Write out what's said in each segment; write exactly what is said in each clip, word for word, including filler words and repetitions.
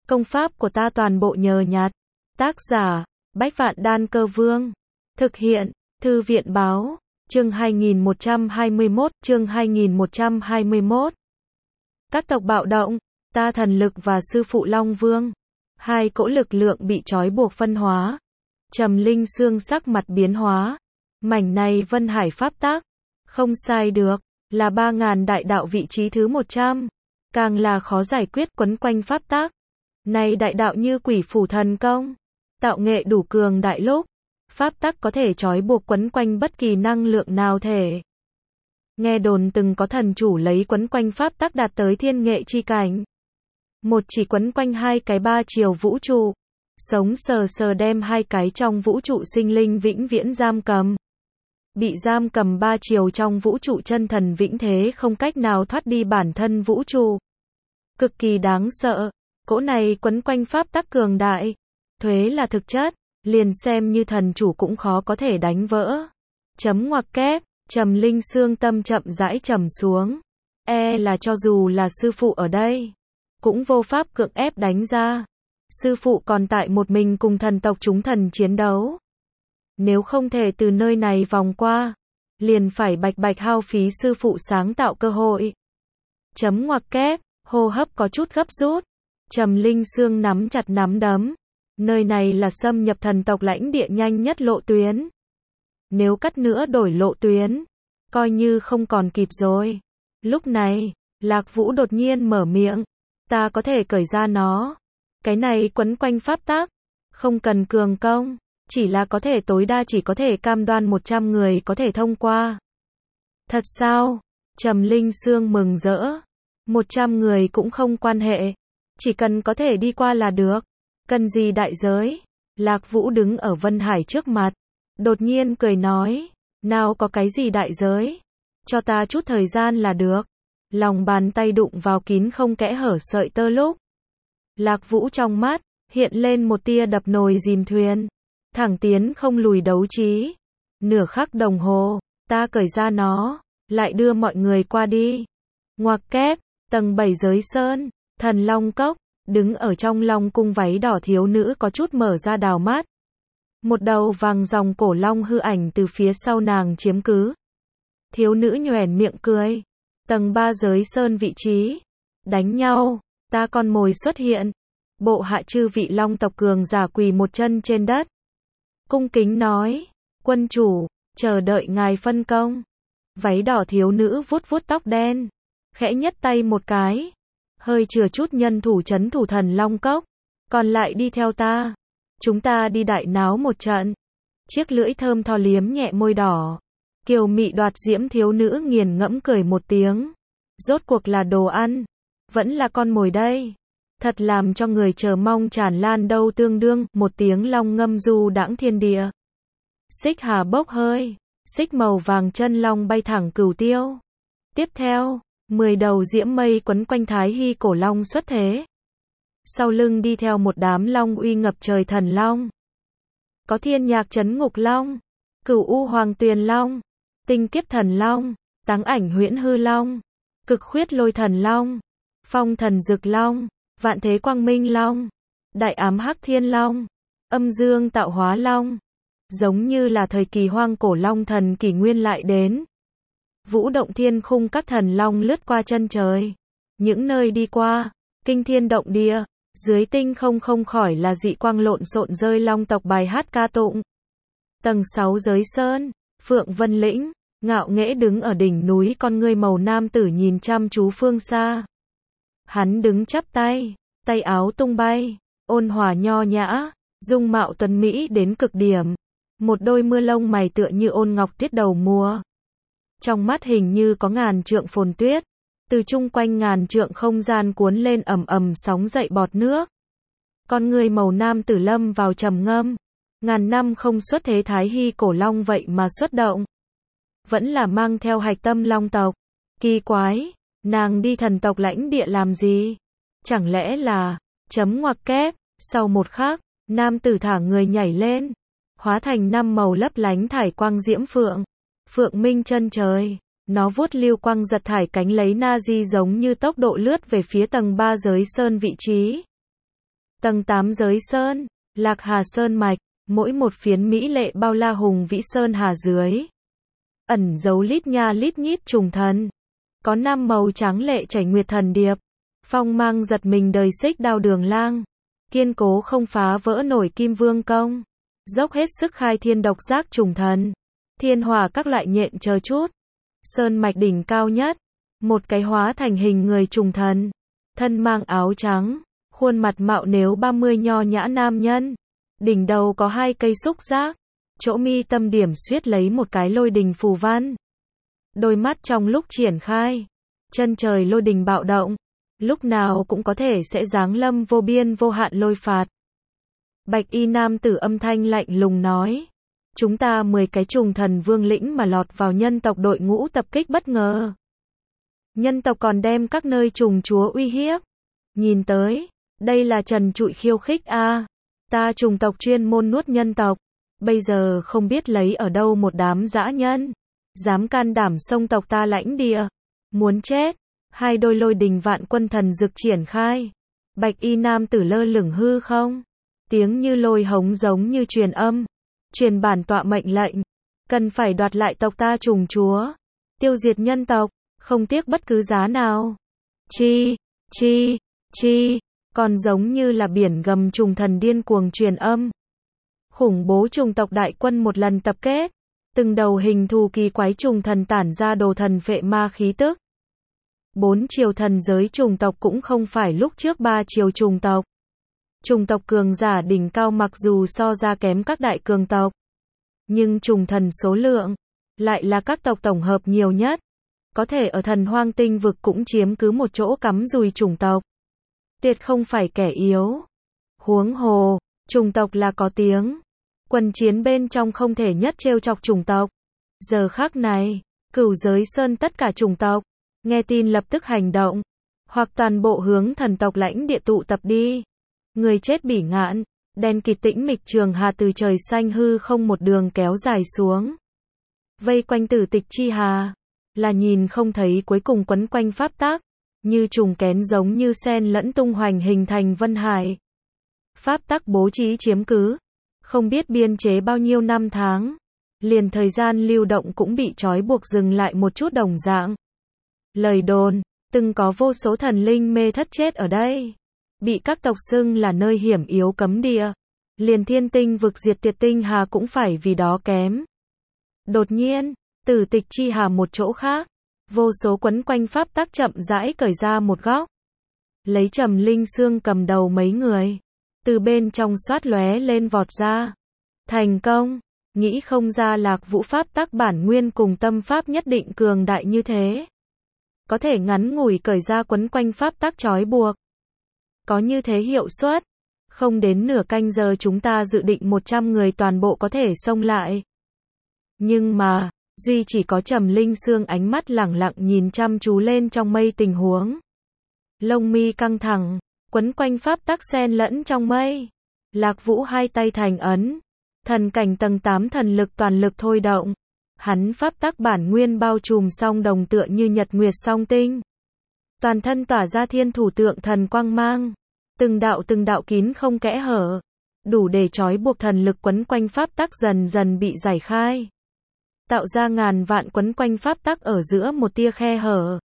Công pháp của ta toàn bộ nhờ nhặt. Tác giả, Bách Vạn Đan Cơ Vương. Thực hiện, Thư viện Báo. Chương hai nghìn một trăm hai mươi mốt, chương hai nghìn một trăm hai mươi mốt. Các tộc bạo động, ta thần lực và sư phụ Long Vương. Hai cỗ lực lượng bị trói buộc phân hóa. Trầm Linh Xương sắc mặt biến hóa. Mảnh này Vân Hải pháp tác. Không sai được, là ba ngàn đại đạo vị trí thứ một trăm. Càng là khó giải quyết quấn quanh pháp tác. Này đại đạo như quỷ phủ thần công. Tạo nghệ đủ cường đại lúc. Pháp tắc có thể trói buộc quấn quanh bất kỳ năng lượng nào thể. Nghe đồn từng có thần chủ lấy quấn quanh pháp tắc đạt tới thiên nghệ chi cảnh. Một chỉ quấn quanh hai cái ba chiều vũ trụ. Sống sờ sờ đem hai cái trong vũ trụ sinh linh vĩnh viễn giam cầm. Bị giam cầm ba chiều trong vũ trụ chân thần vĩnh thế không cách nào thoát đi bản thân vũ trụ. Cực kỳ đáng sợ. Cỗ này quấn quanh pháp tắc cường đại. Thuế là thực chất. Liền xem như thần chủ cũng khó có thể đánh vỡ. Chấm ngoặc kép, Trầm Linh Xương tâm chậm rãi trầm xuống. E là cho dù là sư phụ ở đây, cũng vô pháp cưỡng ép đánh ra. Sư phụ còn tại một mình cùng thần tộc chúng thần chiến đấu. Nếu không thể từ nơi này vòng qua, liền phải bạch bạch hao phí sư phụ sáng tạo cơ hội. Chấm ngoặc kép, hô hấp có chút gấp rút. Trầm Linh Xương nắm chặt nắm đấm. Nơi này là xâm nhập thần tộc lãnh địa nhanh nhất lộ tuyến. Nếu cắt nữa đổi lộ tuyến, coi như không còn kịp rồi. Lúc này, Lạc Vũ đột nhiên mở miệng. Ta có thể cởi ra nó. Cái này quấn quanh pháp tác. Không cần cường công. Chỉ là có thể tối đa chỉ có thể cam đoan một trăm người có thể thông qua. Thật sao? Trầm Linh Xương mừng rỡ. một trăm người cũng không quan hệ. Chỉ cần có thể đi qua là được. Cần gì đại giới? Lạc Vũ đứng ở Vân Hải trước mặt. Đột nhiên cười nói. Nào có cái gì đại giới? Cho ta chút thời gian là được. Lòng bàn tay đụng vào kín không kẽ hở sợi tơ lúc. Lạc Vũ trong mắt, hiện lên một tia đập nồi dìm thuyền. Thẳng tiến không lùi đấu trí. Nửa khắc đồng hồ, ta cởi ra nó. Lại đưa mọi người qua đi. Ngoặc kép, tầng bảy giới sơn, thần long cốc. Đứng ở trong long cung váy đỏ thiếu nữ có chút mở ra đào mắt. Một đầu vàng dòng cổ long hư ảnh từ phía sau nàng chiếm cứ. Thiếu nữ nhoẻn miệng cười. Tầng ba giới sơn vị trí. Đánh nhau, ta con mồi xuất hiện. Bộ hạ chư vị long tộc cường giả quỳ một chân trên đất. Cung kính nói, quân chủ, chờ đợi ngài phân công. Váy đỏ thiếu nữ vuốt vuốt tóc đen. Khẽ nhất tay một cái. Hơi chừa chút nhân thủ trấn thủ thần long cốc. Còn lại đi theo ta. Chúng ta đi đại náo một trận. Chiếc lưỡi thơm tho liếm nhẹ môi đỏ. Kiều mị đoạt diễm thiếu nữ nghiền ngẫm cười một tiếng. Rốt cuộc là đồ ăn. Vẫn là con mồi đây. Thật làm cho người chờ mong tràn lan đâu tương đương. Một tiếng long ngâm du đãng thiên địa. Xích hà bốc hơi. Xích màu vàng chân long bay thẳng cửu tiêu. Tiếp theo. Mười đầu diễm mây quấn quanh Thái Hy cổ long xuất thế. Sau lưng đi theo một đám long uy ngập trời thần long. Có thiên nhạc trấn ngục long, cửu u hoàng tuyền long, tinh kiếp thần long, táng ảnh huyễn hư long, cực khuyết lôi thần long, phong thần dực long, vạn thế quang minh long, đại ám hắc thiên long, âm dương tạo hóa long. Giống như là thời kỳ hoang cổ long thần kỷ nguyên lại đến. Vũ động thiên khung các thần long lướt qua chân trời. Những nơi đi qua, kinh thiên động địa, dưới tinh không không khỏi là dị quang lộn xộn rơi long tộc bài hát ca tụng. Tầng sáu giới sơn, Phượng Vân Lĩnh, ngạo nghễ đứng ở đỉnh núi con ngươi màu nam tử nhìn chăm chú phương xa. Hắn đứng chắp tay, tay áo tung bay, ôn hòa nho nhã, dung mạo tuấn mỹ đến cực điểm. Một đôi mưa lông mày tựa như ôn ngọc tiết đầu mùa. Trong mắt hình như có ngàn trượng phồn tuyết, từ chung quanh ngàn trượng không gian cuốn lên ầm ầm sóng dậy bọt nước. Con người màu nam tử lâm vào trầm ngâm, ngàn năm không xuất thế Thái Hy cổ long vậy mà xuất động. Vẫn là mang theo hạch tâm long tộc. Kỳ quái, nàng đi thần tộc lãnh địa làm gì? Chẳng lẽ là, chấm ngoặc kép, sau một khắc, nam tử thả người nhảy lên, hóa thành năm màu lấp lánh thải quang diễm phượng. Phượng minh chân trời, nó vuốt lưu quang giật thải cánh lấy na di giống như tốc độ lướt về phía tầng ba giới sơn vị trí. Tầng tám giới sơn, Lạc Hà Sơn mạch, mỗi một phiến mỹ lệ bao la hùng vĩ sơn hà dưới. Ẩn giấu lít nha lít nhít trùng thần. Có năm màu trắng lệ chảy nguyệt thần điệp. Phong mang giật mình đời xích đao đường lang. Kiên cố không phá vỡ nổi kim vương công. Dốc hết sức khai thiên độc giác trùng thần. Thiên hỏa các loại nhện chờ chút. Sơn mạch đỉnh cao nhất. Một cái hóa thành hình người trùng thần. Thân mang áo trắng. Khuôn mặt mạo nếu ba mươi nho nhã nam nhân. Đỉnh đầu có hai cây xúc giác. Chỗ mi tâm điểm xuyết lấy một cái lôi đình phù văn. Đôi mắt trong lúc triển khai. Chân trời lôi đình bạo động. Lúc nào cũng có thể sẽ giáng lâm vô biên vô hạn lôi phạt. Bạch y nam tử âm thanh lạnh lùng nói. Chúng ta mười cái trùng thần vương lĩnh mà lọt vào nhân tộc đội ngũ tập kích bất ngờ. Nhân tộc còn đem các nơi trùng chúa uy hiếp. Nhìn tới, đây là trần trụi khiêu khích a. À, ta trùng tộc chuyên môn nuốt nhân tộc. Bây giờ không biết lấy ở đâu một đám dã nhân. Dám can đảm xông tộc ta lãnh địa. Muốn chết. Hai đôi lôi đình vạn quân thần dực triển khai. Bạch y nam tử lơ lửng hư không. Tiếng như lôi hống giống như truyền âm. Truyền bản tọa mệnh lệnh. Cần phải đoạt lại tộc ta trùng chúa. Tiêu diệt nhân tộc. Không tiếc bất cứ giá nào. Chi, chi, chi. Còn giống như là biển gầm trùng thần điên cuồng truyền âm. Khủng bố trùng tộc đại quân một lần tập kết. Từng đầu hình thù kỳ quái trùng thần tản ra đồ thần phệ ma khí tức. Bốn triều thần giới trùng tộc cũng không phải lúc trước ba triều trùng tộc. Trùng tộc cường giả đỉnh cao mặc dù so ra kém các đại cường tộc. Nhưng trùng thần số lượng, lại là các tộc tổng hợp nhiều nhất. Có thể ở thần hoang tinh vực cũng chiếm cứ một chỗ cắm rùi trùng tộc. Tuyệt không phải kẻ yếu. Huống hồ, trùng tộc là có tiếng. Quần chiến bên trong không thể nhất trêu chọc trùng tộc. Giờ khắc này, cửu giới sơn tất cả trùng tộc. Nghe tin lập tức hành động. Hoặc toàn bộ hướng thần tộc lãnh địa tụ tập đi. Người chết bỉ ngạn. Đen kịt tĩnh mịch trường hà từ trời xanh hư không một đường kéo dài xuống. Vây quanh tử tịch chi hà. Là nhìn không thấy cuối cùng quấn quanh pháp tắc. Như trùng kén giống như sen lẫn tung hoành hình thành vân hải. Pháp tắc bố trí chiếm cứ. Không biết biên chế bao nhiêu năm tháng. Liền thời gian lưu động cũng bị trói buộc dừng lại một chút đồng dạng. Lời đồn, từng có vô số thần linh mê thất chết ở đây. Bị các tộc xưng là nơi hiểm yếu cấm địa. Liền thiên tinh vực diệt tuyệt tinh hà cũng phải vì đó kém. Đột nhiên, tử tịch chi hà một chỗ khác. Vô số quấn quanh pháp tắc chậm rãi cởi ra một góc. Lấy Trầm Linh Xương cầm đầu mấy người. Từ bên trong xoát lóe lên vọt ra. Thành công. Nghĩ không ra Lạc Vũ pháp tắc bản nguyên cùng tâm pháp nhất định cường đại như thế. Có thể ngắn ngủi cởi ra quấn quanh pháp tắc trói buộc. Có như thế hiệu suất. Không đến nửa canh giờ chúng ta dự định một trăm người toàn bộ có thể xông lại. Nhưng mà, duy chỉ có Trầm Linh Xương ánh mắt lẳng lặng nhìn chăm chú lên trong mây tình huống. Lông mi căng thẳng, quấn quanh pháp tắc xen lẫn trong mây. Lạc Vũ hai tay thành ấn. Thần cảnh tầng tám thần lực toàn lực thôi động. Hắn pháp tắc bản nguyên bao trùm song đồng tựa như nhật nguyệt song tinh. Toàn thân tỏa ra thiên thủ tượng thần quang mang. Từng đạo từng đạo kín không kẽ hở. Đủ để trói buộc thần lực quấn quanh pháp tắc dần dần bị giải khai. Tạo ra ngàn vạn quấn quanh pháp tắc ở giữa một tia khe hở.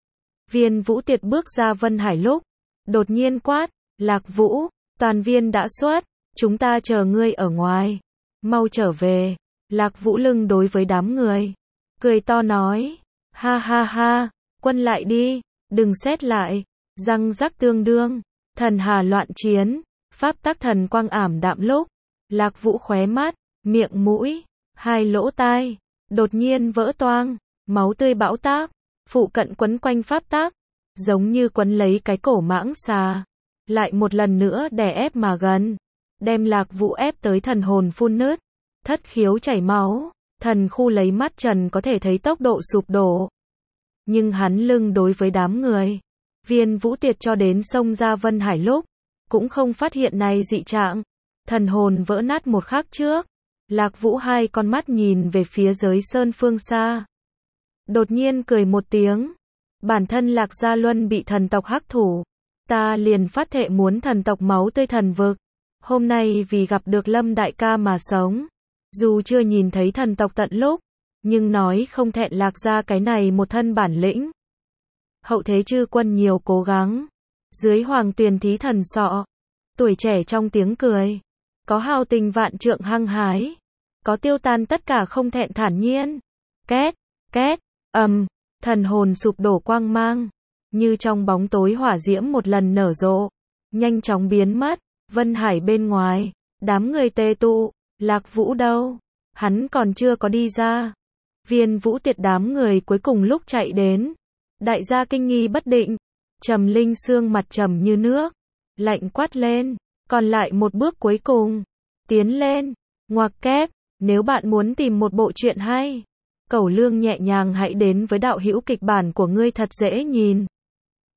Viên Vũ Tiệt bước ra Vân Hải lúc. Đột nhiên quát, Lạc Vũ, toàn viên đã xuất. Chúng ta chờ ngươi ở ngoài. Mau trở về. Lạc Vũ lưng đối với đám người. Cười to nói. Ha ha ha. Quân lại đi. Đừng xét lại. Răng rắc tương đương. Thần hà loạn chiến. Pháp tắc thần quang ảm đạm lúc. Lạc Vũ khóe mắt. Miệng mũi. Hai lỗ tai. Đột nhiên vỡ toang. Máu tươi bão táp. Phụ cận quấn quanh pháp tắc. Giống như quấn lấy cái cổ mãng xà. Lại một lần nữa đè ép mà gần. Đem Lạc Vũ ép tới thần hồn phun nứt. Thất khiếu chảy máu. Thần khu lấy mắt trần có thể thấy tốc độ sụp đổ. Nhưng hắn lưng đối với đám người. Viên Vũ Tiệt cho đến sông ra Vân Hải lúc. Cũng không phát hiện này dị trạng. Thần hồn vỡ nát một khắc trước. Lạc Vũ hai con mắt nhìn về phía giới sơn phương xa. Đột nhiên cười một tiếng. Bản thân Lạc Gia Luân bị thần tộc hắc thủ. ta liền phát thệ muốn thần tộc máu tươi thần vực. Hôm nay vì gặp được Lâm đại ca mà sống. Dù chưa nhìn thấy thần tộc tận lúc, nhưng nói không thẹn lạc ra cái này một thân bản lĩnh. Hậu thế chư quân nhiều cố gắng. Dưới hoàng tuyền thí thần sọ. Tuổi trẻ trong tiếng cười. Có hào tình vạn trượng hăng hái. Có tiêu tan tất cả không thẹn thản nhiên. Két, két, ầm, thần hồn sụp đổ quang mang. Như trong bóng tối hỏa diễm một lần nở rộ. Nhanh chóng biến mất. Vân Hải bên ngoài. Đám người tề tụ. Lạc Vũ đâu? Hắn còn chưa có đi ra. Viên Vũ Tiệt đám người cuối cùng lúc chạy đến. Đại gia kinh nghi bất định. Trầm Linh Sương mặt trầm như nước. Lạnh quát lên. Còn lại một bước cuối cùng. Tiến lên. Ngoặc kép. Nếu bạn muốn tìm một bộ truyện hay. Cẩu Lương nhẹ nhàng hãy đến với đạo hữu kịch bản của ngươi thật dễ nhìn.